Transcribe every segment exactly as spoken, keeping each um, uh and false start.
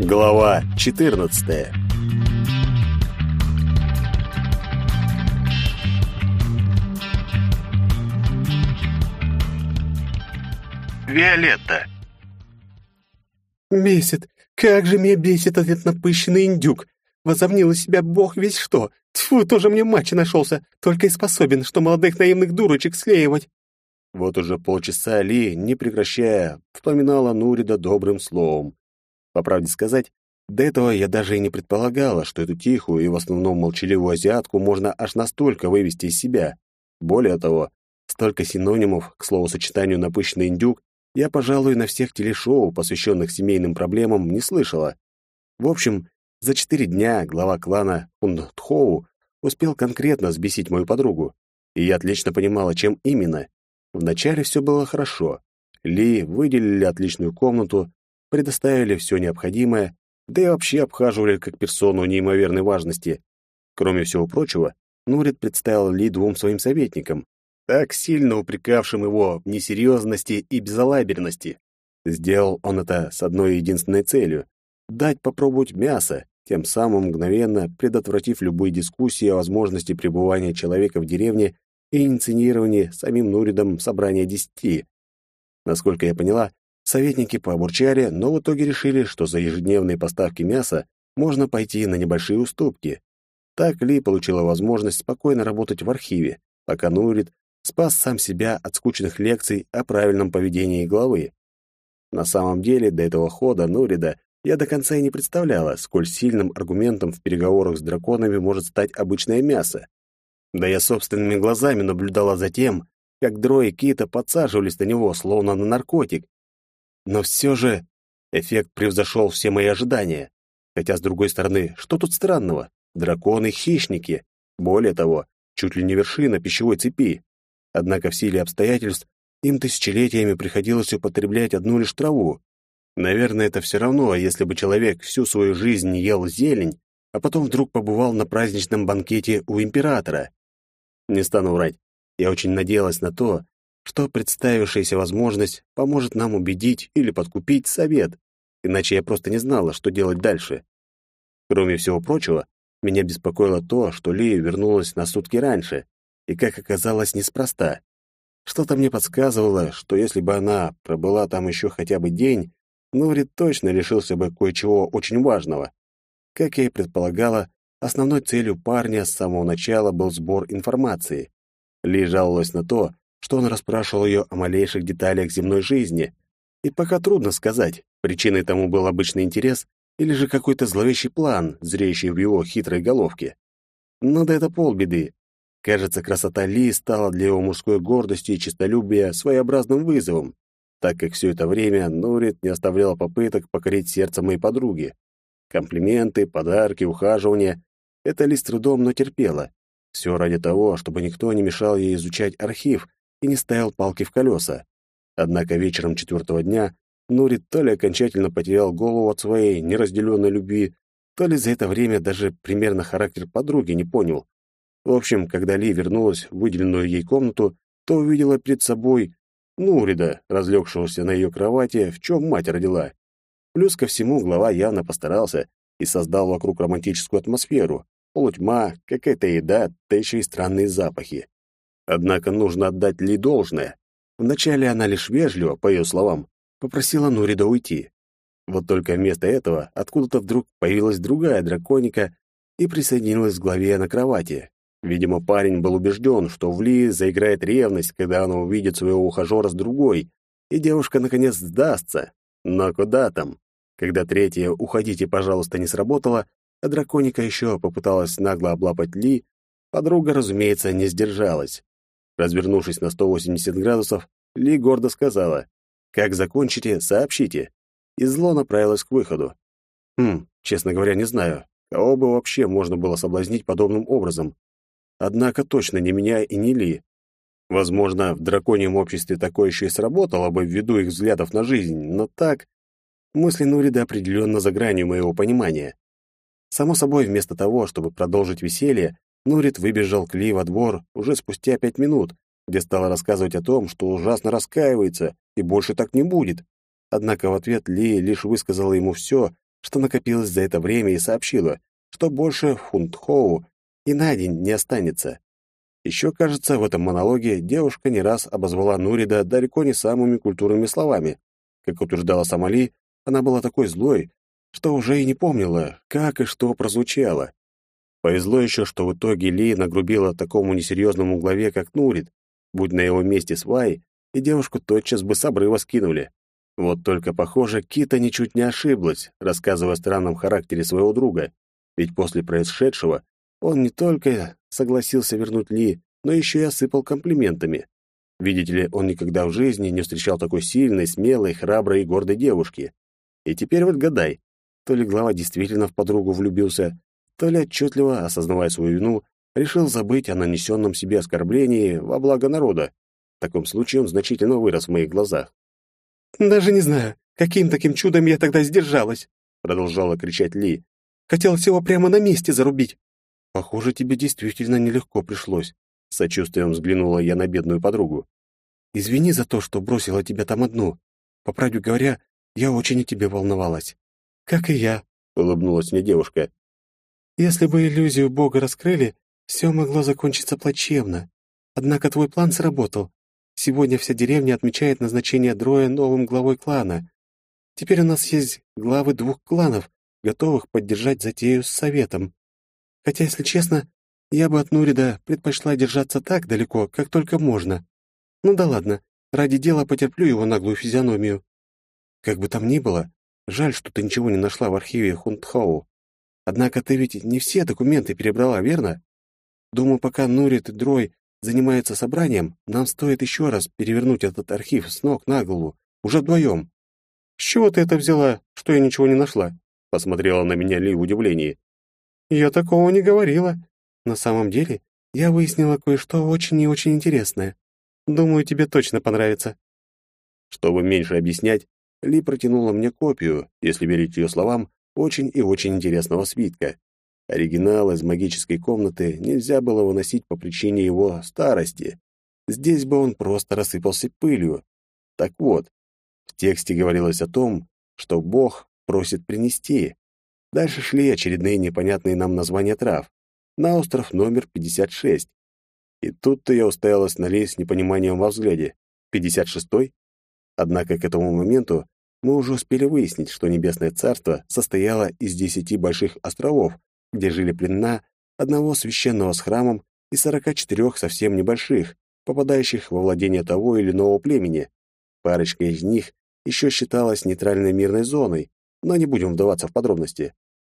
Глава четырнадцатая. Виолетта. Бесит. Как же меня бесит этот напыщенный индюк. Возомнил из себя бог весь что. Тьфу, тоже мне мачо нашелся. Только и способен, что молодых наивных дурочек слеивать. Вот уже полчаса Ли, не прекращая, вспоминала Нурида добрым словом. По правде сказать, до этого я даже и не предполагала, что эту тихую и в основном молчаливую азиатку можно аж настолько вывести из себя. Более того, столько синонимов к словосочетанию «напыщенный индюк» я, пожалуй, на всех телешоу, посвященных семейным проблемам, не слышала. В общем, за четыре дня глава клана Хундтхоу успел конкретно взбесить мою подругу, и я отлично понимала, чем именно. Вначале все было хорошо. Ли выделили отличную комнату, предоставили все необходимое, да и вообще обхаживали как персону неимоверной важности. Кроме всего прочего, Нурид представил Ли двум своим советникам, так сильно упрекавшим его в несерьезности и безалаберности. Сделал он это с одной единственной целью — дать попробовать мясо, тем самым мгновенно предотвратив любые дискуссии о возможности пребывания человека в деревне и инициировании самим Нуридом собрания десяти. Насколько я поняла, советники пообурчали, но в итоге решили, что за ежедневные поставки мяса можно пойти на небольшие уступки. Так Ли получила возможность спокойно работать в архиве, пока Нурид спас сам себя от скучных лекций о правильном поведении главы. На самом деле, до этого хода Нурида я до конца и не представляла, сколь сильным аргументом в переговорах с драконами может стать обычное мясо. Да я собственными глазами наблюдала за тем, как Дро и Кита подсаживались на него, словно на наркотик. Но все же эффект превзошел все мои ожидания. Хотя, с другой стороны, что тут странного? Драконы — хищники. Более того, чуть ли не вершина пищевой цепи. Однако в силе обстоятельств им тысячелетиями приходилось употреблять одну лишь траву. Наверное, это все равно, если бы человек всю свою жизнь ел зелень, а потом вдруг побывал на праздничном банкете у императора. Не стану врать, я очень надеялась на то, что представившаяся возможность поможет нам убедить или подкупить совет, иначе я просто не знала, что делать дальше. Кроме всего прочего, меня беспокоило то, что Ли вернулась на сутки раньше, и, как оказалось, неспроста. Что-то мне подсказывало, что если бы она пробыла там еще хотя бы день, Нурид точно лишился бы кое-чего очень важного. Как я и предполагала, основной целью парня с самого начала был сбор информации. Ли жаловалась на то, что он расспрашивал ее о малейших деталях земной жизни, и пока трудно сказать, причиной тому был обычный интерес или же какой-то зловещий план, зреющий в его хитрой головке. Но да это полбеды. Кажется, красота Ли стала для его мужской гордости и честолюбия своеобразным вызовом, так как все это время Нурид не оставляла попыток покорить сердце моей подруги. Комплименты, подарки, ухаживания — это Ли с трудом, но терпела. Все ради того, чтобы никто не мешал ей изучать архив и не ставил палки в колеса. Однако вечером четвертого дня Нурид то ли окончательно потерял голову от своей неразделенной любви, то ли за это время даже примерно характер подруги не понял. В общем, когда Ли вернулась в выделенную ей комнату, то увидела перед собой Нурида, разлегшегося на ее кровати, в чем мать родила. Плюс ко всему глава явно постарался и создал вокруг романтическую атмосферу. Полутьма, какая-то еда, да еще и странные запахи. Однако нужно отдать Ли должное. Вначале она лишь вежливо, по ее словам, попросила Нурида уйти. Вот только вместо этого откуда-то вдруг появилась другая драконика и присоединилась к главе на кровати. Видимо, парень был убежден, что в Ли заиграет ревность, когда она увидит своего ухажера с другой, и девушка наконец сдастся. Но куда там? Когда третья «уходите, пожалуйста» не сработала, а драконика еще попыталась нагло облапать Ли, подруга, разумеется, не сдержалась. Развернувшись на сто восемьдесят градусов, Ли гордо сказала: «Как закончите, сообщите», и зло направилась к выходу. Хм, честно говоря, не знаю, кого бы вообще можно было соблазнить подобным образом. Однако точно не меня и не Ли. Возможно, в драконьем обществе такое еще и сработало бы ввиду их взглядов на жизнь, но так... Мысли Нурида определенно за гранью моего понимания. Само собой, вместо того, чтобы продолжить веселье, Нурид выбежал к Ли во двор уже спустя пять минут, где стала рассказывать о том, что ужасно раскаивается и больше так не будет. Однако в ответ Ли лишь высказала ему все, что накопилось за это время, и сообщила, что больше в Хунтхоу и на день не останется. Еще, кажется, в этом монологе девушка не раз обозвала Нурида далеко не самыми культурными словами. Как утверждала сама Ли, она была такой злой, что уже и не помнила, как и что прозвучало. Повезло еще, что в итоге Ли нагрубила такому несерьезному главе, как Нурид. Будь на его месте Свай, и девушку тотчас бы с обрыва скинули. Вот только, похоже, Кита ничуть не ошиблась, рассказывая о странном характере своего друга. Ведь после происшедшего он не только согласился вернуть Ли, но еще и осыпал комплиментами. Видите ли, он никогда в жизни не встречал такой сильной, смелой, храброй и гордой девушки. И теперь вот гадай, то ли глава действительно в подругу влюбился, то ли отчетливо, осознавая свою вину, решил забыть о нанесенном себе оскорблении во благо народа. В таком случае он значительно вырос в моих глазах. «Даже не знаю, каким таким чудом я тогда сдержалась», — продолжала кричать Ли. «Хотела всего прямо на месте зарубить». «Похоже, тебе действительно нелегко пришлось», — с сочувствием взглянула я на бедную подругу. «Извини за то, что бросила тебя там одну. По правде говоря, я очень о тебе волновалась». «Как и я», — улыбнулась мне девушка. «Если бы иллюзию Бога раскрыли, все могло закончиться плачевно. Однако твой план сработал. Сегодня вся деревня отмечает назначение Дроя новым главой клана. Теперь у нас есть главы двух кланов, готовых поддержать затею с советом. Хотя, если честно, я бы от Нурида предпочла держаться так далеко, как только можно. Ну да ладно, ради дела потерплю его наглую физиономию». «Как бы там ни было, жаль, что ты ничего не нашла в архиве Хунтхоу. Однако ты ведь не все документы перебрала, верно? Думаю, пока Нурид и Дрой занимаются собранием, нам стоит еще раз перевернуть этот архив с ног на голову, уже вдвоем». «С чего ты это взяла, что я ничего не нашла?» — посмотрела на меня Ли в удивлении. «Я такого не говорила. На самом деле, я выяснила кое-что очень и очень интересное. Думаю, тебе точно понравится». Чтобы меньше объяснять, Ли протянула мне копию, если верить ее словам, очень и очень интересного свитка. Оригинал из магической комнаты нельзя было выносить по причине его старости. Здесь бы он просто рассыпался пылью. Так вот, в тексте говорилось о том, что Бог просит принести. Дальше шли очередные непонятные нам названия трав. На остров номер пятьдесят шесть. И тут-то я уставилась на Ли с непониманием во взгляде. пятьдесят шестой? Однако к этому моменту мы уже успели выяснить, что Небесное Царство состояло из десяти больших островов, где жили племена одного священного с храмом и сорока четырех совсем небольших, попадающих во владение того или иного племени. Парочка из них еще считалась нейтральной мирной зоной, но не будем вдаваться в подробности.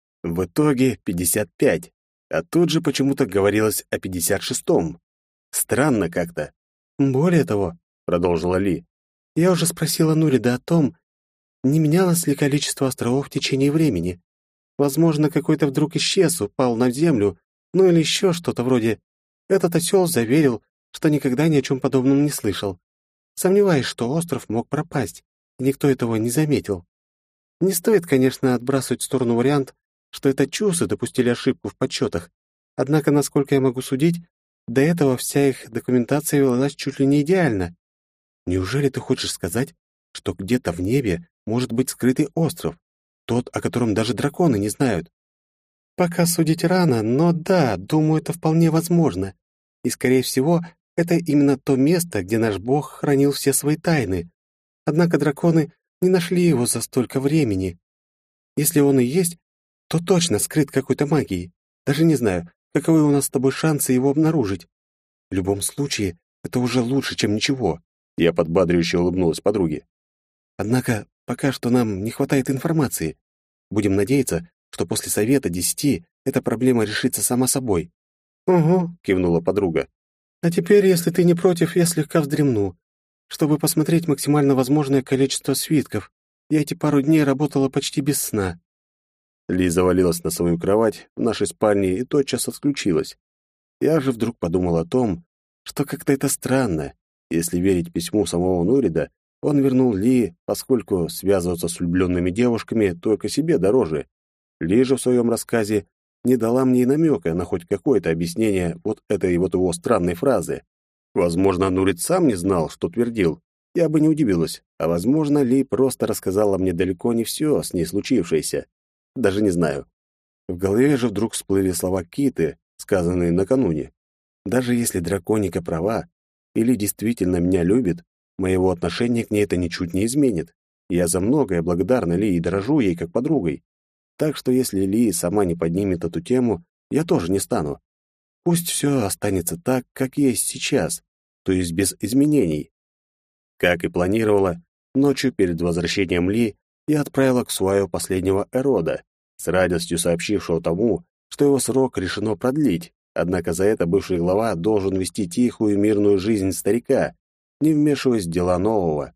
В итоге пятьдесят пять, а тут же почему-то говорилось о пятьдесят шестом. Странно как-то. «Более того», — продолжила Ли, — «я уже спросила Нурида о том, не менялось ли количество островов в течение времени. Возможно, какой-то вдруг исчез, упал на землю, ну или еще что-то вроде. Этот осел заверил, что никогда ни о чем подобном не слышал. Сомневаюсь, что остров мог пропасть, и никто этого не заметил. Не стоит, конечно, отбрасывать в сторону вариант, что это чусы допустили ошибку в подсчетах. Однако, насколько я могу судить, до этого вся их документация велась чуть ли не идеально. Неужели ты хочешь сказать, что где-то в небе может быть скрытый остров, тот, о котором даже драконы не знают? Пока судить рано, но да, думаю, это вполне возможно. И, скорее всего, это именно то место, где наш бог хранил все свои тайны. Однако драконы не нашли его за столько времени. Если он и есть, то точно скрыт какой-то магией. Даже не знаю, каковы у нас с тобой шансы его обнаружить. В любом случае, это уже лучше, чем ничего. Я подбадривающе улыбнулась подруге. Однако пока что нам не хватает информации. Будем надеяться, что после совета десяти эта проблема решится сама собой. «Угу», — кивнула подруга. «А теперь, если ты не против, я слегка вздремну, чтобы посмотреть максимально возможное количество свитков. Я эти пару дней работала почти без сна». Ли завалилась на свою кровать в нашей спальне и тотчас отключилась. Я же вдруг подумал о том, что как-то это странно. Если верить письму самого Нурида, он вернул Ли, поскольку связываться с влюбленными девушками только себе дороже. Ли же в своем рассказе не дала мне и намека на хоть какое-то объяснение вот этой вот его странной фразы. Возможно, Нурид сам не знал, что твердил. Я бы не удивилась. А возможно, Ли просто рассказала мне далеко не все с ней случившееся. Даже не знаю. В голове же вдруг всплыли слова Киты, сказанные накануне. Даже если драконика права, или действительно меня любит, моего отношения к ней это ничуть не изменит. Я за многое благодарна Ли и дорожу ей как подругой. Так что если Ли сама не поднимет эту тему, я тоже не стану. Пусть все останется так, как есть сейчас, то есть без изменений. Как и планировала, ночью перед возвращением Ли я отправила к Суаю последнего эрода, с радостью сообщившего тому, что его срок решено продлить, однако за это бывший глава должен вести тихую и мирную жизнь старика, не вмешиваясь в дела нового.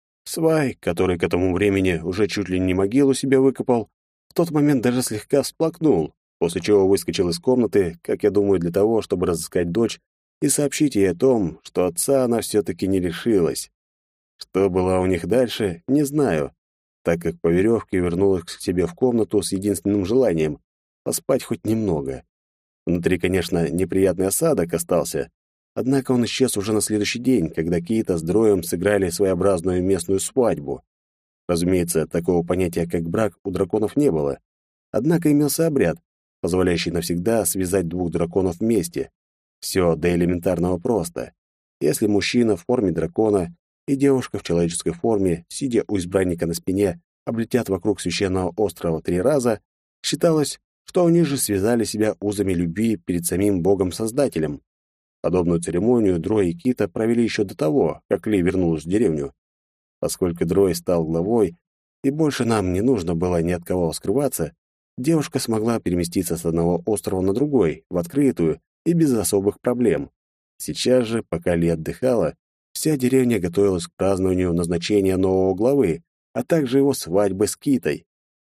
Свай, который к этому времени уже чуть ли не могилу себе выкопал, в тот момент даже слегка всплакнул, после чего выскочил из комнаты, как я думаю, для того, чтобы разыскать дочь и сообщить ей о том, что отца она все-таки не лишилась. Что было у них дальше, не знаю, так как по веревке вернулась к себе в комнату с единственным желанием — поспать хоть немного. Внутри, конечно, неприятный осадок остался, однако он исчез уже на следующий день, когда Кита с Дроем сыграли своеобразную местную свадьбу. Разумеется, такого понятия, как брак, у драконов не было. Однако имелся обряд, позволяющий навсегда связать двух драконов вместе. Все до элементарного просто. Если мужчина в форме дракона и девушка в человеческой форме, сидя у избранника на спине, облетят вокруг священного острова три раза, считалось, что они же связали себя узами любви перед самим Богом-Создателем. Подобную церемонию Дрой и Кита провели еще до того, как Ли вернулась в деревню. Поскольку Дрой стал главой, и больше нам не нужно было ни от кого скрываться, девушка смогла переместиться с одного острова на другой, в открытую и без особых проблем. Сейчас же, пока Ли отдыхала, вся деревня готовилась к празднованию назначения нового главы, а также его свадьбы с Китой.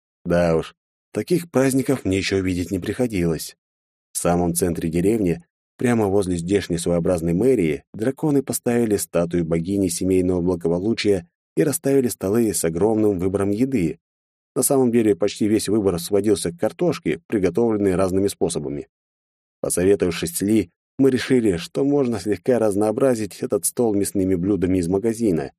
Да уж, таких праздников мне еще видеть не приходилось. В самом центре деревни, прямо возле здешней своеобразной мэрии, драконы поставили статую богини семейного благополучия и расставили столы с огромным выбором еды. На самом деле почти весь выбор сводился к картошке, приготовленной разными способами. Посоветовавшись с Ли, мы решили, что можно слегка разнообразить этот стол мясными блюдами из магазина.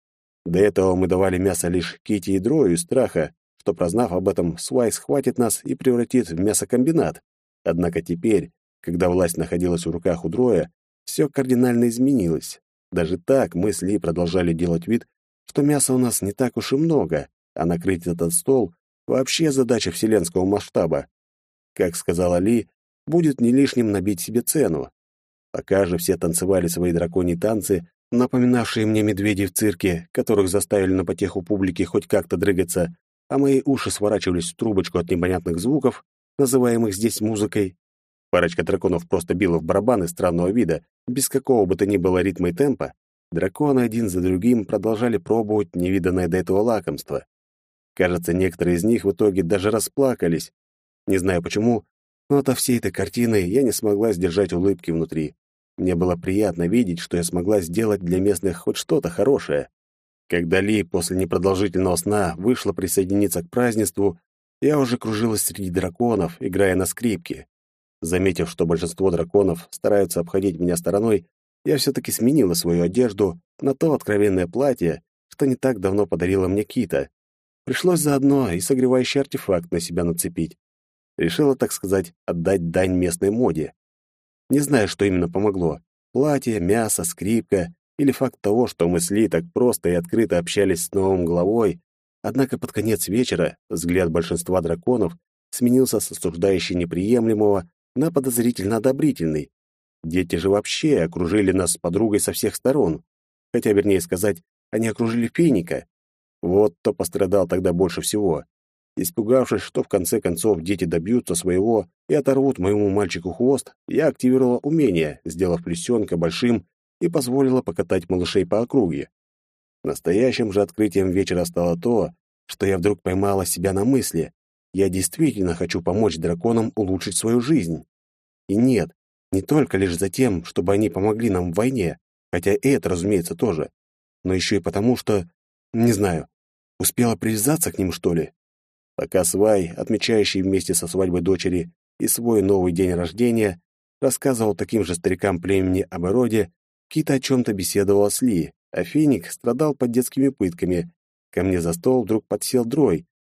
До этого мы давали мясо лишь Ките и Дрою из страха, что, прознав об этом, Свай схватит нас и превратит в мясокомбинат. Однако теперь, когда власть находилась в руках у Дроя, все кардинально изменилось. Даже так мы с Ли продолжали делать вид, что мяса у нас не так уж и много, а накрыть этот стол — вообще задача вселенского масштаба. Как сказала Ли, будет не лишним набить себе цену. Пока же все танцевали свои драконьи танцы, напоминавшие мне медведей в цирке, которых заставили на потеху публики хоть как-то дрыгаться, а мои уши сворачивались в трубочку от непонятных звуков, называемых здесь музыкой. Парочка драконов просто била в барабаны странного вида, без какого бы то ни было ритма и темпа. Драконы один за другим продолжали пробовать невиданное до этого лакомство. Кажется, некоторые из них в итоге даже расплакались. Не знаю почему, но от всей этой картины я не смогла сдержать улыбки внутри. Мне было приятно видеть, что я смогла сделать для местных хоть что-то хорошее. Когда Ли после непродолжительного сна вышла присоединиться к празднеству, я уже кружилась среди драконов, играя на скрипке. Заметив, что большинство драконов стараются обходить меня стороной, я все-таки сменила свою одежду на то откровенное платье, что не так давно подарила мне Кита. Пришлось заодно и согревающий артефакт на себя нацепить. Решила, так сказать, отдать дань местной моде. Не знаю, что именно помогло. Платье, мясо, скрипка или факт того, что мы с Ли так просто и открыто общались с новым главой. Однако под конец вечера взгляд большинства драконов сменился с осуждающей неприемлемого на подозрительно-одобрительный. Дети же вообще окружили нас с подругой со всех сторон. Хотя, вернее сказать, они окружили Финика. Вот кто пострадал тогда больше всего. Испугавшись, что в конце концов дети добьются своего и оторвут моему мальчику хвост, я активировала умение, сделав лисенка большим, и позволила покатать малышей по округе. Настоящим же открытием вечера стало то, что я вдруг поймала себя на мысли. Я действительно хочу помочь драконам улучшить свою жизнь. И нет, не только лишь за тем, чтобы они помогли нам в войне, хотя и это, разумеется, тоже, но еще и потому, что, не знаю, успела привязаться к ним, что ли. Пока Свай, отмечающий вместе со свадьбой дочери и свой новый день рождения, рассказывал таким же старикам племени об Эроде, Кита о чем-то беседовала с Ли, а Финик страдал под детскими пытками. Ко мне за стол вдруг подсел Дрой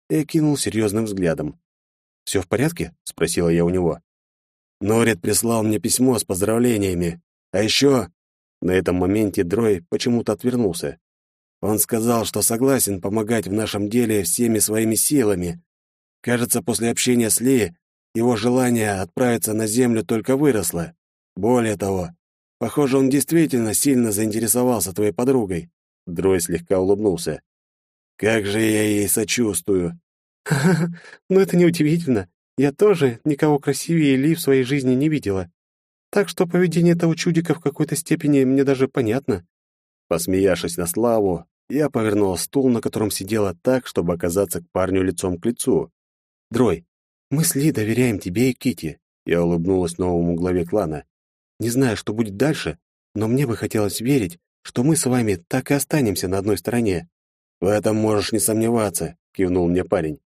и окинул серьезным взглядом. «Все в порядке?» — спросила я у него. «Норид прислал мне письмо с поздравлениями. А еще...» На этом моменте Дрой почему-то отвернулся. «Он сказал, что согласен помогать в нашем деле всеми своими силами. Кажется, после общения с Ли его желание отправиться на Землю только выросло. Более того, похоже, он действительно сильно заинтересовался твоей подругой». Дрой слегка улыбнулся. «Как же я ей сочувствую!» «Ха-ха, ну это неудивительно. Я тоже никого красивее Ли в своей жизни не видела. Так что поведение этого чудика в какой-то степени мне даже понятно». Посмеявшись на славу, я повернула стул, на котором сидела, так, чтобы оказаться к парню лицом к лицу. «Дрой, мы с Ли доверяем тебе и Кити. Я улыбнулась новому главе клана. «Не знаю, что будет дальше, но мне бы хотелось верить, что мы с вами так и останемся на одной стороне». «В этом можешь не сомневаться», — кивнул мне парень.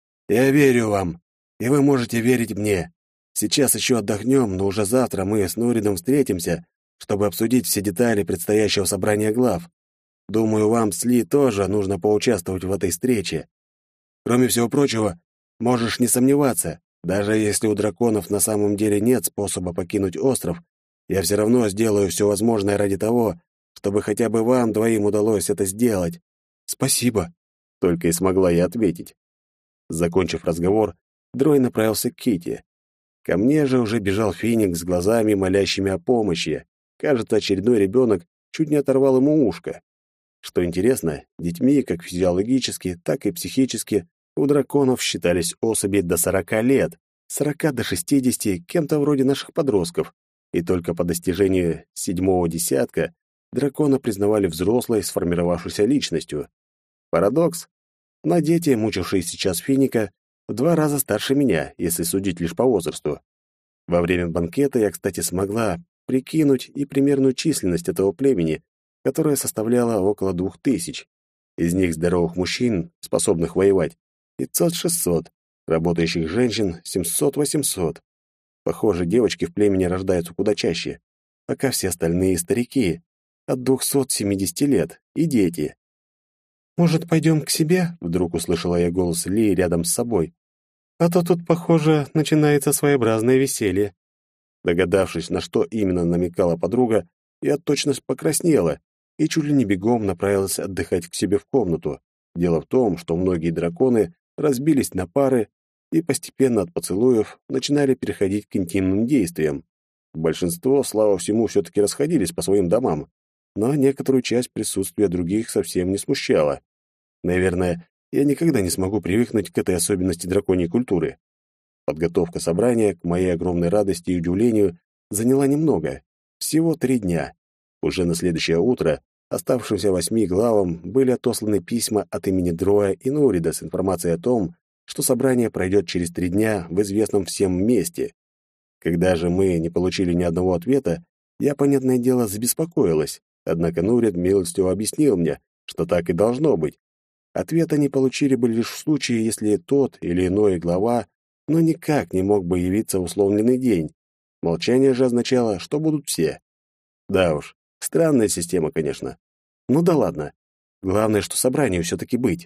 «Я верю вам, и вы можете верить мне. Сейчас еще отдохнем, но уже завтра мы с Нуридом встретимся, чтобы обсудить все детали предстоящего собрания глав. Думаю, вам с Ли тоже нужно поучаствовать в этой встрече. Кроме всего прочего, можешь не сомневаться, даже если у драконов на самом деле нет способа покинуть остров, я все равно сделаю все возможное ради того, чтобы хотя бы вам двоим удалось это сделать». «Спасибо», — только и смогла я ответить. Закончив разговор, Дрой направился к Кити. Ко мне же уже бежал Феникс с глазами, молящими о помощи. Кажется, очередной ребенок чуть не оторвал ему ушко. Что интересно, детьми, как физиологически, так и психически, у драконов считались особи до сорока лет, сорока до шестидесяти, кем-то вроде наших подростков, и только по достижению седьмого десятка дракона признавали взрослой, сформировавшейся личностью. Парадокс? Но дети, мучившие сейчас Финика, в два раза старше меня, если судить лишь по возрасту. Во время банкета я, кстати, смогла прикинуть и примерную численность этого племени, которая составляла около двух тысяч. Из них здоровых мужчин, способных воевать, пятьсот-шестьсот, работающих женщин семьсот-восемьсот. Похоже, девочки в племени рождаются куда чаще, пока все остальные старики, от двухсот семидесяти лет, и дети. «Может, пойдем к себе?» — вдруг услышала я голос Ли рядом с собой. «А то тут, похоже, начинается своеобразное веселье». Догадавшись, на что именно намекала подруга, я точно покраснела и чуть ли не бегом направилась отдыхать к себе в комнату. Дело в том, что многие драконы разбились на пары и постепенно от поцелуев начинали переходить к интимным действиям. Большинство, слава всему, все-таки расходились по своим домам, но некоторую часть присутствия других совсем не смущало. Наверное, я никогда не смогу привыкнуть к этой особенности драконьей культуры. Подготовка собрания, к моей огромной радости и удивлению, заняла немного, всего три дня. Уже на следующее утро оставшимся восьми главам были отосланы письма от имени Дроя и Нурида с информацией о том, что собрание пройдет через три дня в известном всем месте. Когда же мы не получили ни одного ответа, я, понятное дело, забеспокоилась, однако Нурид милостиво объяснил мне, что так и должно быть. Ответ они получили бы лишь в случае, если тот или иной глава, но никак не мог бы явиться в условленный день. Молчание же означало, что будут все. Да уж, странная система, конечно. Ну да ладно. Главное, что собранию все-таки быть.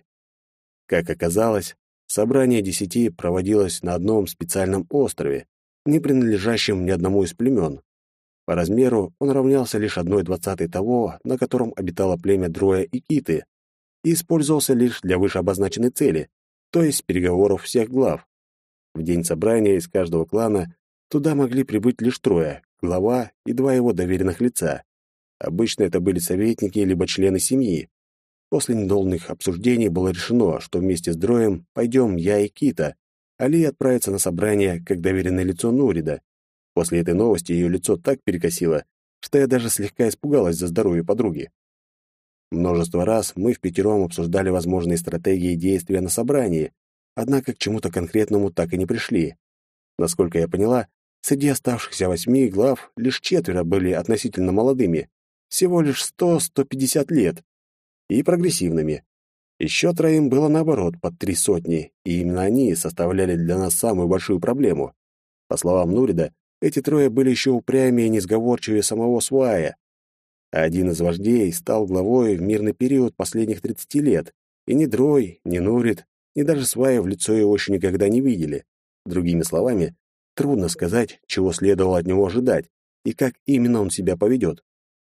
Как оказалось, собрание десяти проводилось на одном специальном острове, не принадлежащем ни одному из племен. По размеру он равнялся лишь одной двадцатой того, на котором обитало племя Дроя и Киты, и использовался лишь для вышеобозначенной цели, то есть переговоров всех глав. В день собрания из каждого клана туда могли прибыть лишь трое, глава и два его доверенных лица. Обычно это были советники либо члены семьи. После недолгих обсуждений было решено, что вместе с Дроем пойдем я и Кита, а Ли отправится на собрание как доверенное лицо Нурида. После этой новости ее лицо так перекосило, что я даже слегка испугалась за здоровье подруги. Множество раз мы впятером обсуждали возможные стратегии действия на собрании, однако к чему-то конкретному так и не пришли. Насколько я поняла, среди оставшихся восьми глав лишь четверо были относительно молодыми, всего лишь сто-сто пятьдесят лет, и прогрессивными. Еще троим было наоборот, под три сотни, и именно они составляли для нас самую большую проблему. По словам Нурида, эти трое были еще упрямее и несговорчивее самого Свая. Один из вождей стал главой в мирный период последних тридцати лет, и ни Дрой, ни Нурид и даже сваи в лицо его еще никогда не видели. Другими словами, трудно сказать, чего следовало от него ожидать и как именно он себя поведет.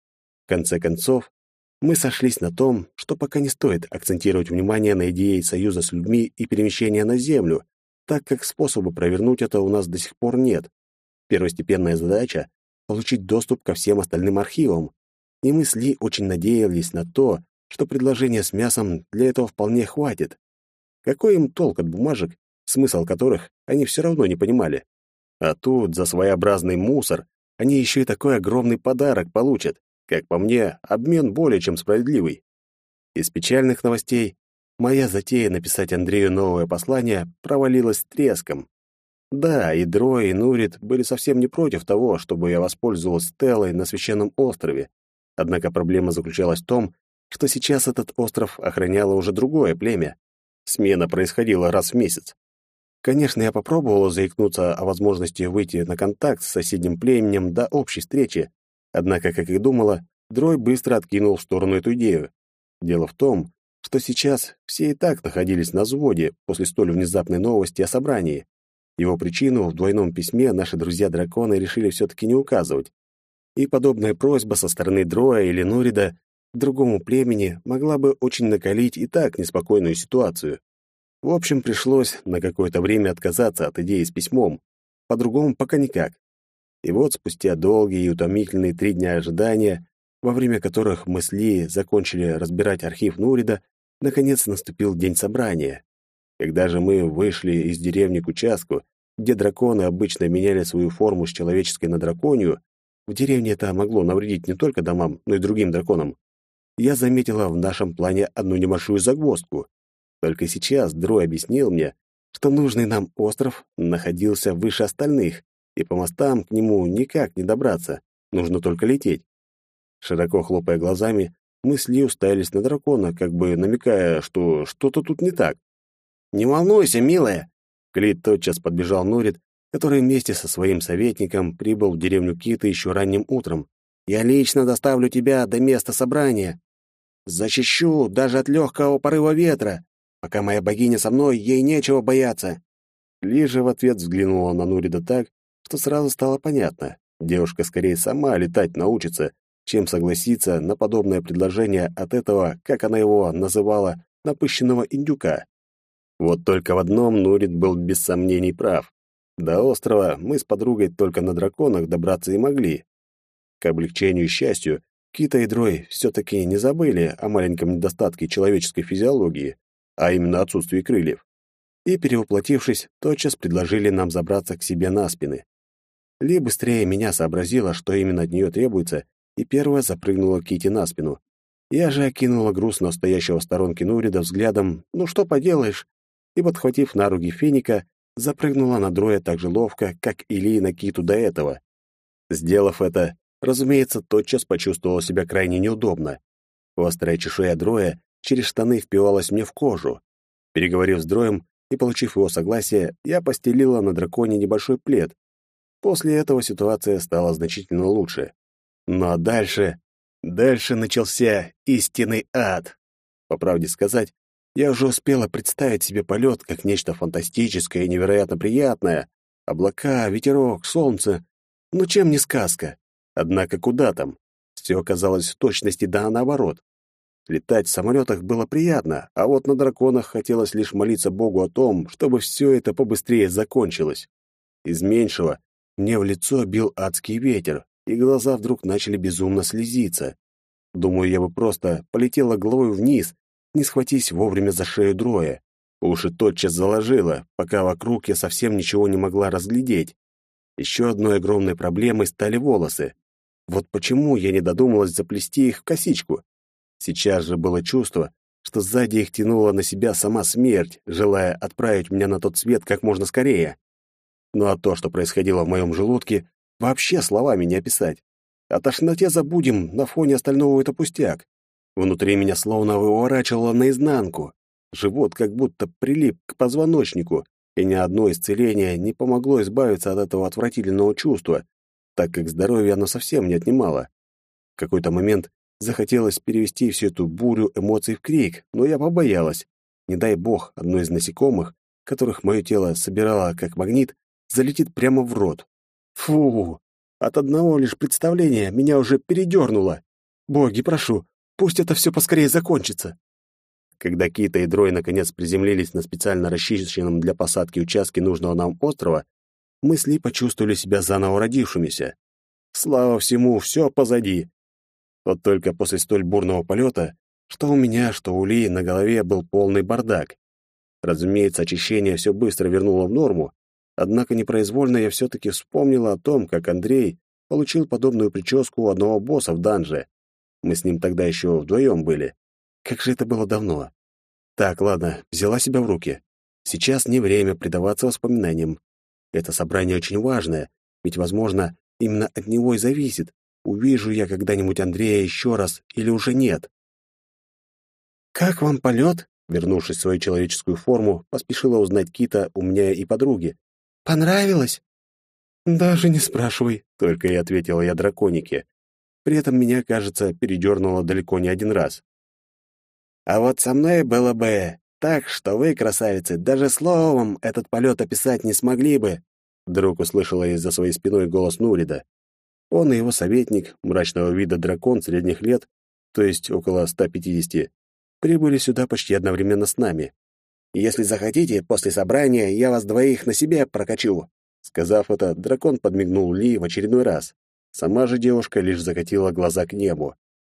В конце концов, мы сошлись на том, что пока не стоит акцентировать внимание на идее союза с людьми и перемещения на Землю, так как способа провернуть это у нас до сих пор нет. Первостепенная задача — получить доступ ко всем остальным архивам, и мы с Ли очень надеялись на то, что предложения с мясом для этого вполне хватит. Какой им толк от бумажек, смысл которых они все равно не понимали? А тут за своеобразный мусор они еще и такой огромный подарок получат. Как по мне, обмен более чем справедливый. Из печальных новостей моя затея написать Андрею новое послание провалилась с треском. Да, и Дро, и Нурит были совсем не против того, чтобы я воспользовался Стеллой на священном острове. Однако проблема заключалась в том, что сейчас этот остров охраняло уже другое племя. Смена происходила раз в месяц. Конечно, я попробовал заикнуться о возможности выйти на контакт с соседним племенем до общей встречи, однако, как и думала, Дрой быстро откинул в сторону эту идею. Дело в том, что сейчас все и так находились на взводе после столь внезапной новости о собрании. Его причину в двойном письме наши друзья-драконы решили все-таки не указывать. И подобная просьба со стороны Дроя или Нурида к другому племени могла бы очень накалить и так неспокойную ситуацию. В общем, пришлось на какое-то время отказаться от идеи с письмом. По-другому пока никак. И вот спустя долгие и утомительные три дня ожидания, во время которых мы с Ли закончили разбирать архив Нурида, наконец наступил день собрания. Когда же мы вышли из деревни к участку, где драконы обычно меняли свою форму с человеческой на драконью, в деревне это могло навредить не только домам, но и другим драконам, я заметила в нашем плане одну небольшую загвоздку. Только сейчас Дрой объяснил мне, что нужный нам остров находился выше остальных, и по мостам к нему никак не добраться, нужно только лететь. Широко хлопая глазами, мы с Ли уставились на дракона, как бы намекая, что что-то тут не так. «Не волнуйся, милая!» К Ли тотчас подбежал Нурит, который вместе со своим советником прибыл в деревню Кита еще ранним утром. «Я лично доставлю тебя до места собрания. Защищу даже от легкого порыва ветра. Пока моя богиня со мной, ей нечего бояться». Ли же в ответ взглянула на Нурида так, что сразу стало понятно. Девушка скорее сама летать научится, чем согласиться на подобное предложение от этого, как она его называла, напыщенного индюка. Вот только в одном Нурит был без сомнений прав. До острова мы с подругой только на драконах добраться и могли. К облегчению и счастью, Кита и Дрой все-таки не забыли о маленьком недостатке человеческой физиологии, а именно отсутствии крыльев. И, перевоплотившись, тотчас предложили нам забраться к себе на спины. Ли быстрее меня сообразила, что именно от нее требуется, и первая запрыгнула Кити на спину. Я же окинула грустно стоящего в сторонке Нурида взглядом «ну что поделаешь», и, подхватив на руки финика, запрыгнула на Дроя так же ловко, как и Ли на Киту до этого. Сделав это, разумеется, тотчас почувствовала себя крайне неудобно. Острая чешуя Дроя через штаны впивалась мне в кожу. Переговорив с Дроем и получив его согласие, я постелила на драконе небольшой плед. После этого ситуация стала значительно лучше. Но дальше... Дальше начался истинный ад. По правде сказать, я уже успела представить себе полет как нечто фантастическое и невероятно приятное. Облака, ветерок, солнце. Ну чем не сказка? Однако куда там? Все оказалось в точности да наоборот. Летать в самолетах было приятно, а вот на драконах хотелось лишь молиться Богу о том, чтобы все это побыстрее закончилось. Из меньшего мне в лицо бил адский ветер, и глаза вдруг начали безумно слезиться. Думаю, я бы просто полетела головой вниз, не схватись вовремя за шею Дроя. Уши тотчас заложило, пока вокруг я совсем ничего не могла разглядеть. Еще одной огромной проблемой стали волосы. Вот почему я не додумалась заплести их в косичку. Сейчас же было чувство, что сзади их тянула на себя сама смерть, желая отправить меня на тот свет как можно скорее. Ну а то, что происходило в моем желудке, вообще словами не описать. О тошноте забудем, на фоне остального это пустяк. Внутри меня словно выворачивало наизнанку. Живот как будто прилип к позвоночнику, и ни одно исцеление не помогло избавиться от этого отвратительного чувства, так как здоровье оно совсем не отнимало. В какой-то момент захотелось перевести всю эту бурю эмоций в крик, но я побоялась. не дай бог, одно из насекомых, которых мое тело собирало как магнит, залетит прямо в рот. Фу! От одного лишь представления меня уже передернуло. Боги, прошу, пусть это все поскорее закончится. Когда Кита и Дрой наконец приземлились на специально расчищенном для посадки участке нужного нам острова, мы с Ли почувствовали себя заново родившимися. Слава всему, все позади. Вот только после столь бурного полета, что у меня, что у Ли на голове был полный бардак. Разумеется, очищение все быстро вернуло в норму, однако непроизвольно я все-таки вспомнила о том, как Андрей получил подобную прическу у одного босса в данже. Мы с ним тогда еще вдвоем были. Как же это было давно. Так, ладно, взяла себя в руки. Сейчас не время предаваться воспоминаниям. Это собрание очень важное, ведь, возможно, именно от него и зависит, увижу я когда-нибудь Андрея еще раз или уже нет. «Как вам полет?» Вернувшись в свою человеческую форму, поспешила узнать Кита у меня и подруги. «Понравилось?» «Даже не спрашивай», — только и ответила я драконике. При этом меня, кажется, передернуло далеко не один раз. «А вот со мной было бы так, что вы, красавицы, даже словом этот полет описать не смогли бы», вдруг услышала я из-за своей спиной голос Нурида. Он и его советник, мрачного вида дракон средних лет, то есть около ста пятидесяти, прибыли сюда почти одновременно с нами. «Если захотите, после собрания я вас двоих на себе прокачу». Сказав это, дракон подмигнул Ли в очередной раз. Сама же девушка лишь закатила глаза к небу.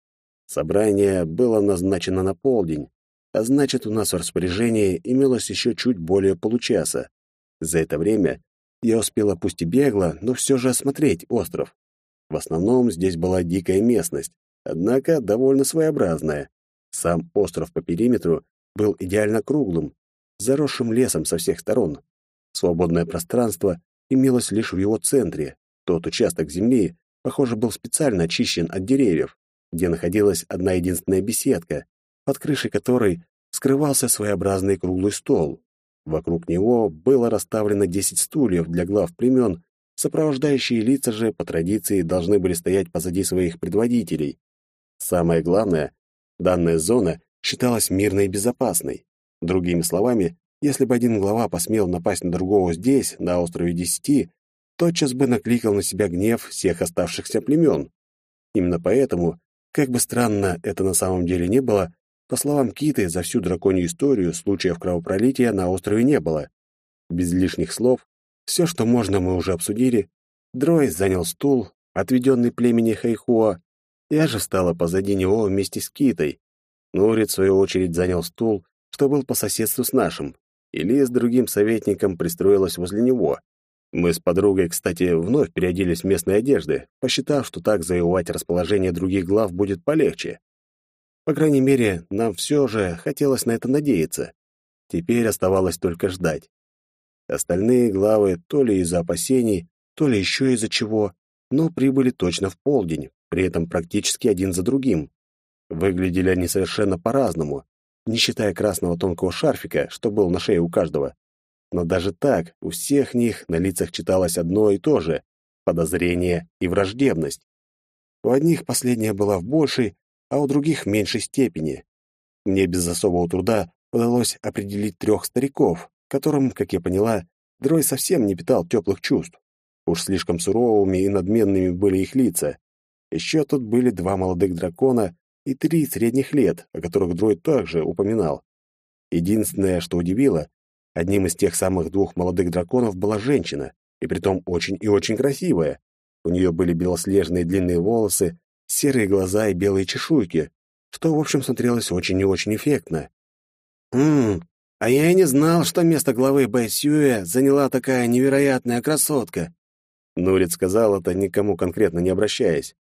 Собрание было назначено на полдень, а значит, у нас в распоряжении имелось еще чуть более получаса. За это время я успела пусть и бегло, но все же осмотреть остров. В основном здесь была дикая местность, однако довольно своеобразная. Сам остров по периметру был идеально круглым, заросшим лесом со всех сторон. Свободное пространство имелось лишь в его центре. Тот участок земли, похоже, был специально очищен от деревьев, где находилась одна единственная беседка, под крышей которой скрывался своеобразный круглый стол. Вокруг него было расставлено десять стульев для глав племен, сопровождающие лица же, по традиции, должны были стоять позади своих предводителей. Самое главное, данная зона считалась мирной и безопасной. Другими словами, если бы один глава посмел напасть на другого здесь, на острове Десяти, тотчас бы накликал на себя гнев всех оставшихся племен. Именно поэтому, как бы странно это на самом деле не было, по словам Киты, за всю драконью историю случаев кровопролития на острове не было. Без лишних слов, все, что можно, мы уже обсудили. Дрой занял стул, отведенный племени Хайхуа. Я же встала позади него вместе с Китой. Нурит, в свою очередь, занял стул, что был по соседству с нашим, и Ли с другим советником пристроилась возле него. Мы с подругой, кстати, вновь переоделись в местные одежды, посчитав, что так завоевать расположение других глав будет полегче. По крайней мере, нам все же хотелось на это надеяться. Теперь оставалось только ждать. Остальные главы то ли из-за опасений, то ли еще из-за чего, но прибыли точно в полдень, при этом практически один за другим. Выглядели они совершенно по-разному, не считая красного тонкого шарфика, что был на шее у каждого. Но даже так, у всех них на лицах читалось одно и то же — подозрение и враждебность. У одних последняя была в большей, а у других в меньшей степени. Мне без особого труда удалось определить трех стариков, которым, как я поняла, Дрой совсем не питал теплых чувств. Уж слишком суровыми и надменными были их лица. Еще тут были два молодых дракона и три средних лет, о которых Дрой также упоминал. Единственное, что удивило, одним из тех самых двух молодых драконов была женщина, и притом очень и очень красивая. У нее были белоснежные длинные волосы, серые глаза и белые чешуйки, что, в общем, смотрелось очень и очень эффектно. «Хм, а я и не знал, что место главы Бэйсюэ заняла такая невероятная красотка», Нурит сказал это, никому конкретно не обращаясь.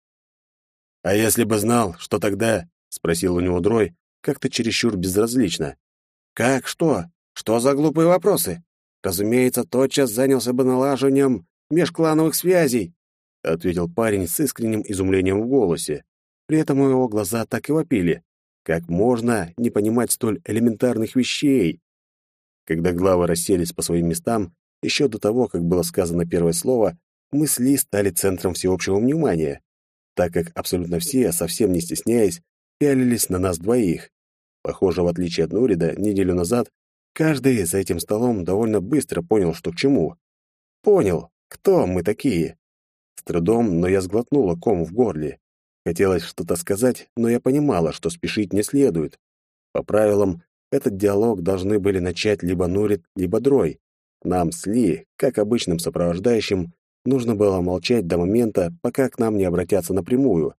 «А если бы знал, что тогда?» — спросил у него Дрой, как-то чересчур безразлично. «Как что? Что за глупые вопросы? Разумеется, тотчас занялся бы налаживанием межклановых связей», — ответил парень с искренним изумлением в голосе. При этом его глаза так и вопили. Как можно не понимать столь элементарных вещей? Когда главы расселись по своим местам, еще до того, как было сказано первое слово, мы с Ли стали центром всеобщего внимания, так как абсолютно все, совсем не стесняясь, пялились на нас двоих. Похоже, в отличие от Нурида, неделю назад каждый за этим столом довольно быстро понял, что к чему. Понял, кто мы такие. С трудом, но я сглотнула ком в горле. Хотелось что-то сказать, но я понимала, что спешить не следует. По правилам, этот диалог должны были начать либо Нурид, либо Дрой. Нам с Ли, как обычным сопровождающим, нужно было молчать до момента, пока к нам не обратятся напрямую.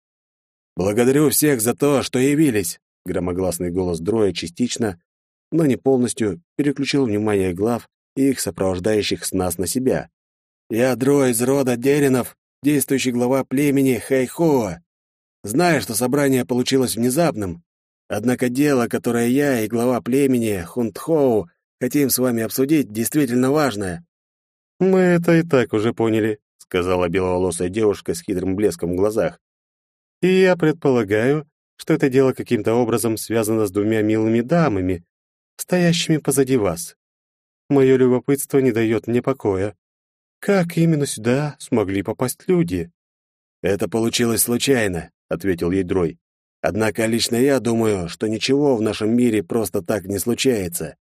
«Благодарю всех за то, что явились!» Громогласный голос Дроя частично, но не полностью, переключил внимание глав и их сопровождающих с нас на себя. «Я Дрой из рода Деринов, действующий глава племени Хайхоа. Знаю, что собрание получилось внезапным, однако дело, которое я и глава племени Хунтхоу хотим с вами обсудить, действительно важное». «Мы это и так уже поняли», — сказала беловолосая девушка с хитрым блеском в глазах. «И я предполагаю, что это дело каким-то образом связано с двумя милыми дамами, стоящими позади вас. Мое любопытство не дает мне покоя. Как именно сюда смогли попасть люди?» «Это получилось случайно», — ответил ей Дрой. «Однако лично я думаю, что ничего в нашем мире просто так не случается.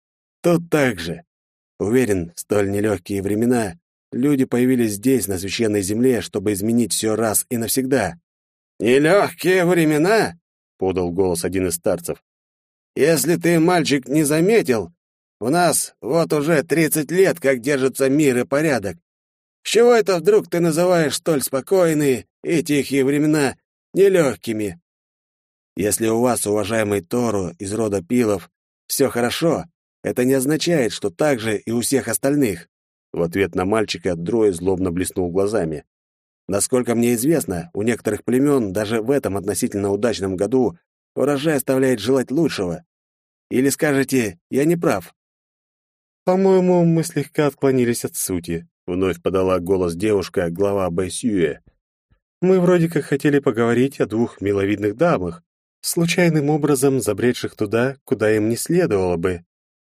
Тут так же. Уверен, в столь нелегкие времена люди появились здесь, на священной земле, чтобы изменить все раз и навсегда». «Нелегкие времена?» — подал голос один из старцев. «Если ты, мальчик, не заметил, у нас вот уже тридцать лет, как держится мир и порядок. С чего это вдруг ты называешь столь спокойные и тихие времена нелегкими? Если у вас, уважаемый Тору из рода Пилов, все хорошо, это не означает, что так же и у всех остальных». В ответ на мальчика Дрой злобно блеснул глазами. «Насколько мне известно, у некоторых племен даже в этом относительно удачном году урожай оставляет желать лучшего. Или скажете, я не прав?» «По-моему, мы слегка отклонились от сути», — вновь подала голос девушка, глава Бэсюэ. «Мы вроде как хотели поговорить о двух миловидных дамах, случайным образом забредших туда, куда им не следовало бы».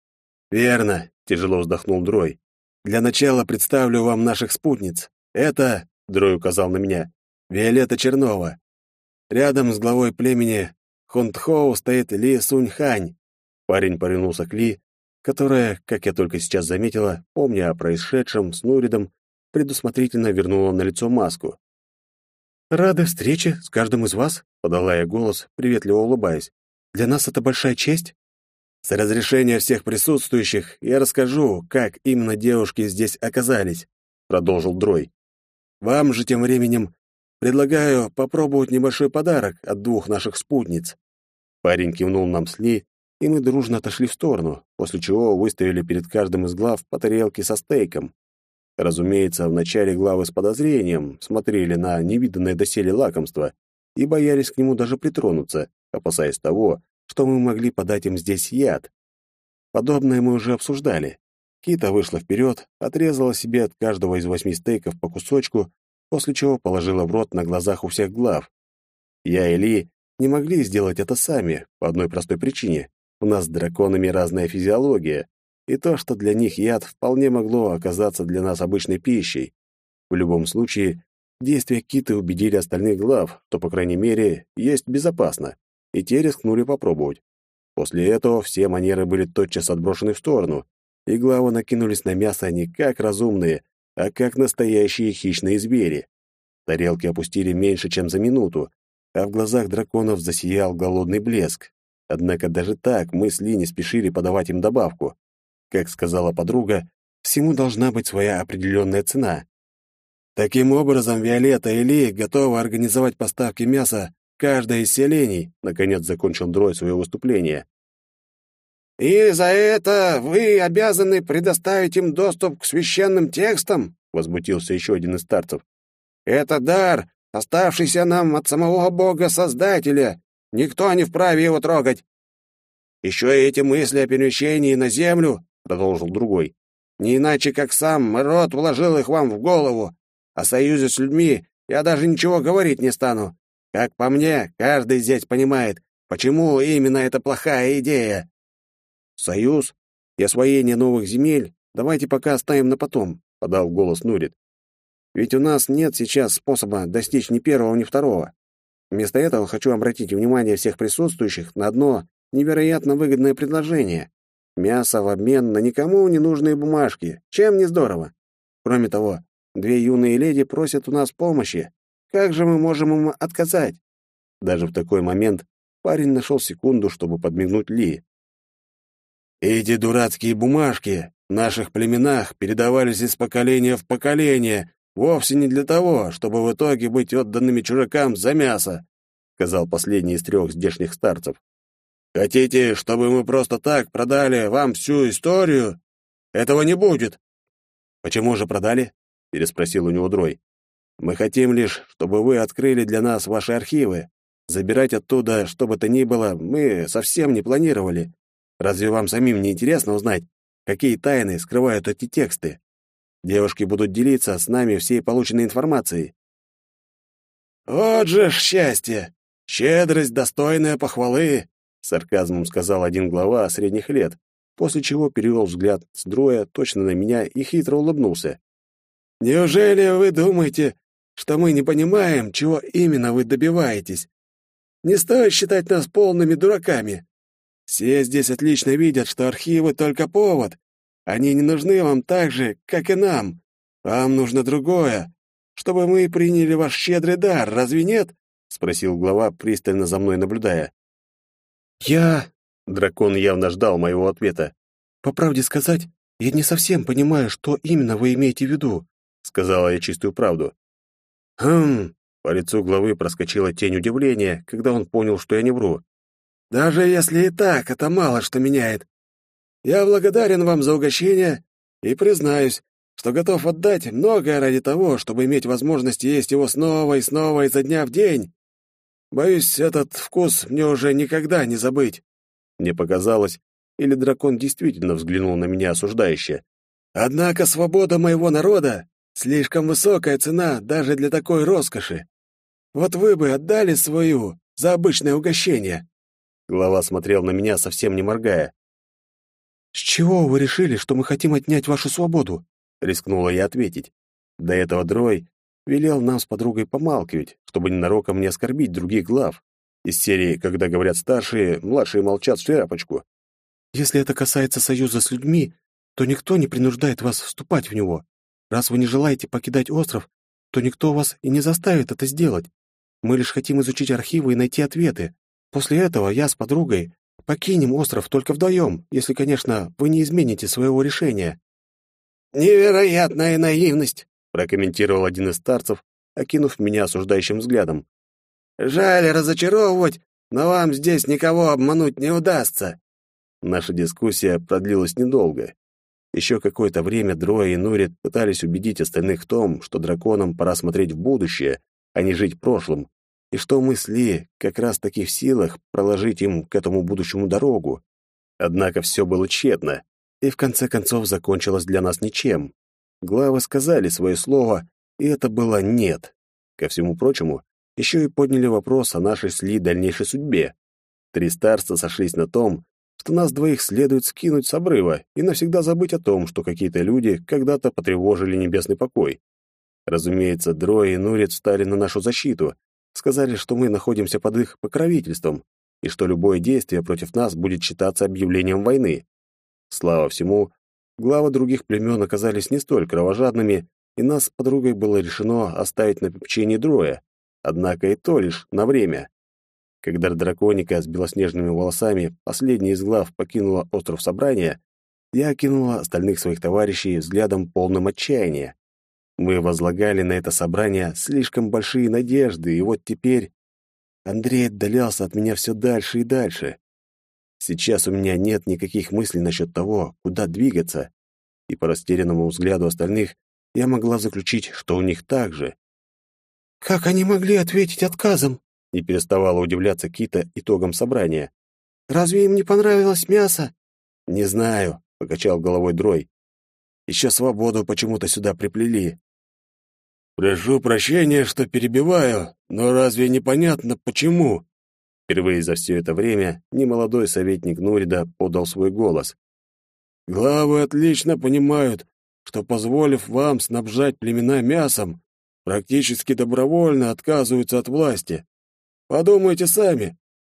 «Верно», — тяжело вздохнул Дрой. «Для начала представлю вам наших спутниц. Это...» — Дрой указал на меня. «Виолетта Чернова. Рядом с главой племени Хунтхоу стоит Ли Суньхань». Парень повернулся к Ли, которая, как я только сейчас заметила, помня о происшедшем с Нуридом, предусмотрительно вернула на лицо маску. «Рады встрече с каждым из вас», — подала я голос, приветливо улыбаясь. «Для нас это большая честь». «С разрешения всех присутствующих я расскажу, как именно девушки здесь оказались», — продолжил Дрой. «Вам же тем временем предлагаю попробовать небольшой подарок от двух наших спутниц». Парень кивнул нам с Ли, и мы дружно отошли в сторону, после чего выставили перед каждым из глав по тарелке со стейком. Разумеется, вначале главы с подозрением смотрели на невиданное доселе лакомство и боялись к нему даже притронуться, опасаясь того, что мы могли подать им здесь яд. Подобное мы уже обсуждали. Кита вышла вперед, отрезала себе от каждого из восьми стейков по кусочку, после чего положила в рот на глазах у всех глав. Я и Ли не могли сделать это сами, по одной простой причине. У нас с драконами разная физиология, и то, что для них яд, вполне могло оказаться для нас обычной пищей. В любом случае, действия Киты убедили остальных глав, что, по крайней мере, есть безопасно, и те рискнули попробовать. После этого все манеры были тотчас отброшены в сторону, и главы накинулись на мясо не как разумные, а как настоящие хищные звери. Тарелки опустили меньше, чем за минуту, а в глазах драконов засиял голодный блеск. Однако даже так мы с Ли не спешили подавать им добавку. Как сказала подруга, всему должна быть своя определенная цена. Таким образом, Виолетта и Ли готовы организовать поставки мяса в каждое из селений, наконец закончил Дрой свое выступление. «И за это вы обязаны предоставить им доступ к священным текстам?» — возмутился еще один из старцев. «Это дар, оставшийся нам от самого Бога-Создателя. Никто не вправе его трогать». «Еще и эти мысли о перемещении на землю», — продолжил другой. «Не иначе, как сам Мэрот вложил их вам в голову. О союзе с людьми я даже ничего говорить не стану. Как по мне, каждый здесь понимает, почему именно это плохая идея». «Союз и освоение новых земель давайте пока оставим на потом», — подал голос Нурид. «Ведь у нас нет сейчас способа достичь ни первого, ни второго. Вместо этого хочу обратить внимание всех присутствующих на одно невероятно выгодное предложение. Мясо в обмен на никому не нужные бумажки. Чем не здорово? Кроме того, две юные леди просят у нас помощи. Как же мы можем им отказать?» Даже в такой момент парень нашел секунду, чтобы подмигнуть Ли. «Эти дурацкие бумажки в наших племенах передавались из поколения в поколение, вовсе не для того, чтобы в итоге быть отданными чужакам за мясо», сказал последний из трех здешних старцев. «Хотите, чтобы мы просто так продали вам всю историю? Этого не будет». «Почему же продали?» — переспросил у него Дрой. «Мы хотим лишь, чтобы вы открыли для нас ваши архивы. Забирать оттуда что бы то ни было мы совсем не планировали. Разве вам самим не интересно узнать, какие тайны скрывают эти тексты? Девушки будут делиться с нами всей полученной информацией». «Вот же ж счастье! Щедрость, достойная похвалы!» — сарказмом сказал один глава средних лет, после чего перевел взгляд с Дроя точно на меня и хитро улыбнулся. «Неужели вы думаете, что мы не понимаем, чего именно вы добиваетесь? Не стоит считать нас полными дураками. Все здесь отлично видят, что архивы — только повод. Они не нужны вам так же, как и нам. Вам нужно другое, чтобы мы приняли ваш щедрый дар, разве нет?» — спросил глава, пристально за мной наблюдая. «Я...» — дракон явно ждал моего ответа. «По правде сказать, я не совсем понимаю, что именно вы имеете в виду», — сказала я чистую правду. «Хм...» — по лицу главы проскочила тень удивления, когда он понял, что я не вру. «Даже если и так, это мало что меняет. Я благодарен вам за угощение и признаюсь, что готов отдать многое ради того, чтобы иметь возможность есть его снова и снова изо дня в день. Боюсь, этот вкус мне уже никогда не забыть». Мне показалось, или дракон действительно взглянул на меня осуждающе. «Однако свобода моего народа — слишком высокая цена даже для такой роскоши. Вот вы бы отдали свою за обычное угощение?» Глава смотрел на меня, совсем не моргая. «С чего вы решили, что мы хотим отнять вашу свободу?» — рискнула я ответить. До этого Дрой велел нам с подругой помалкивать, чтобы ненароком не оскорбить других глав. Из серии «Когда говорят старшие, младшие молчат в шляпочку». «Если это касается союза с людьми, то никто не принуждает вас вступать в него. Раз вы не желаете покидать остров, то никто вас и не заставит это сделать. Мы лишь хотим изучить архивы и найти ответы. После этого я с подругой покинем остров только вдвоем, если, конечно, вы не измените своего решения». «Невероятная наивность», — прокомментировал один из старцев, окинув меня осуждающим взглядом. «Жаль разочаровывать, но вам здесь никого обмануть не удастся». Наша дискуссия продлилась недолго. Еще какое-то время Дрой и Нурит пытались убедить остальных в том, что драконам пора смотреть в будущее, а не жить прошлым, и что мы с Ли как раз таки в силах проложить им к этому будущему дорогу. Однако все было тщетно, и в конце концов закончилось для нас ничем. Главы сказали свое слово, и это было «нет». Ко всему прочему, еще и подняли вопрос о нашей с Ли дальнейшей судьбе. Три старца сошлись на том, что нас двоих следует скинуть с обрыва и навсегда забыть о том, что какие-то люди когда-то потревожили небесный покой. Разумеется, Дрой и Нурит встали на нашу защиту, сказали, что мы находимся под их покровительством и что любое действие против нас будет считаться объявлением войны. Слава всему, главы других племен оказались не столь кровожадными, и нас с подругой было решено оставить на попечении Дроя, однако и то лишь на время. Когда драконика с белоснежными волосами, последняя из глав, покинула остров собрания, я окинула остальных своих товарищей взглядом полным отчаяния. Мы возлагали на это собрание слишком большие надежды, и вот теперь Андрей отдалялся от меня все дальше и дальше. Сейчас у меня нет никаких мыслей насчет того, куда двигаться, и по растерянному взгляду остальных я могла заключить, что у них так же. «Как они могли ответить отказом?» — не переставала удивляться Кита итогом собрания. «Разве им не понравилось мясо?» «Не знаю», — покачал головой Дрой. «Еще свободу почему-то сюда приплели». «Прошу прощения, что перебиваю, но разве непонятно, почему?» Впервые за все это время немолодой советник Нурида подал свой голос. «Главы отлично понимают, что, позволив вам снабжать племена мясом, практически добровольно отказываются от власти. Подумайте сами,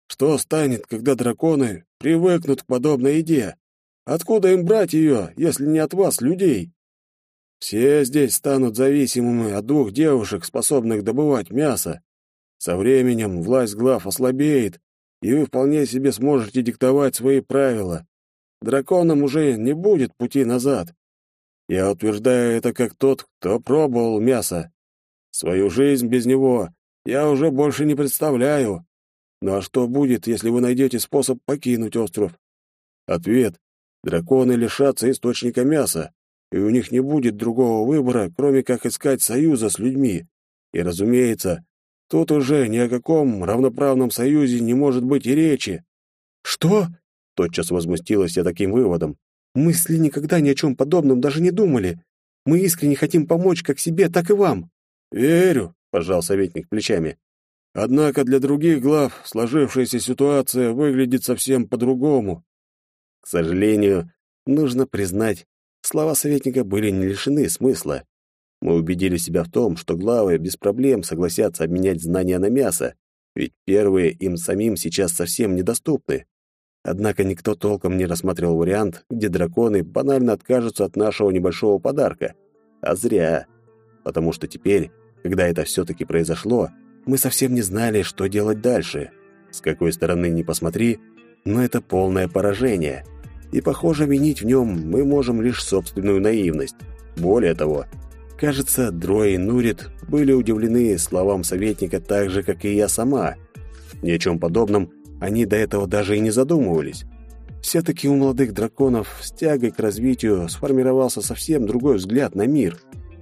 Что станет, когда драконы привыкнут к подобной еде? Откуда им брать ее, если не от вас, людей? Все здесь станут зависимыми от двух девушек, способных добывать мясо. Со временем власть глав ослабеет, и вы вполне себе сможете диктовать свои правила. Драконам уже не будет пути назад. Я утверждаю это как тот, кто пробовал мясо. Свою жизнь без него я уже больше не представляю. Ну а что будет, если вы найдете способ покинуть остров? Ответ: драконы лишатся источника мяса, и у них не будет другого выбора, кроме как искать союза с людьми. И, разумеется, тут уже ни о каком равноправном союзе не может быть и речи. «Что?» — тотчас возмутилась я таким выводом. «Мы с Ли никогда ни о чем подобном даже не думали. Мы искренне хотим помочь как себе, так и вам». «Верю», — пожал советник плечами. «Однако для других глав сложившаяся ситуация выглядит совсем по-другому». К сожалению, нужно признать, слова советника были не лишены смысла. Мы убедили себя в том, что главы без проблем согласятся обменять знания на мясо, ведь первые им самим сейчас совсем недоступны. Однако никто толком не рассматривал вариант, где драконы банально откажутся от нашего небольшого подарка. А зря. Потому что теперь, когда это все-таки произошло, мы совсем не знали, что делать дальше. С какой стороны ни посмотри, но это полное поражение. И, похоже, винить в нем мы можем лишь собственную наивность. Более того, кажется, Дрой и Нурит были удивлены словам советника так же, как и я сама. Ни о чем подобном они до этого даже и не задумывались. Все-таки у молодых драконов с тягой к развитию сформировался совсем другой взгляд на мир.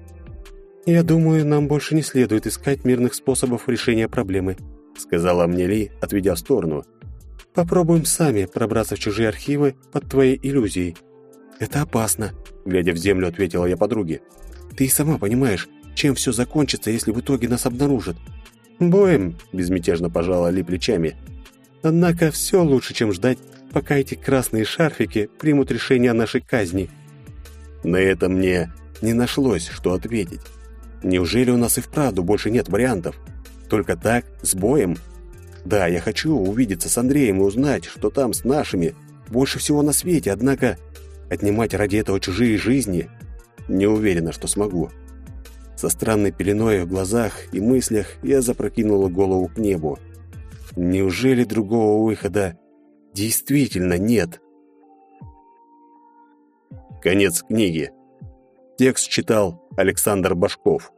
«Я думаю, нам больше не следует искать мирных способов решения проблемы», сказала мне Ли, отведя в сторону. «Попробуем сами пробраться в чужие архивы под твоей иллюзией». «Это опасно», — глядя в землю, ответила я подруге. «Ты и сама понимаешь, чем все закончится, если в итоге нас обнаружат». «Боем», — безмятежно пожала Ли плечами. «Однако все лучше, чем ждать, пока эти красные шарфики примут решение о нашей казни». На это мне не нашлось, что ответить. Неужели у нас и вправду больше нет вариантов? Только так, с боем? Да, я хочу увидеться с Андреем и узнать, что там с нашими, больше всего на свете, однако отнимать ради этого чужие жизни не уверена, что смогу. Со странной пеленой в глазах и мыслях я запрокинула голову к небу. Неужели другого выхода действительно нет? Конец книги. Текст читал Александр Башков.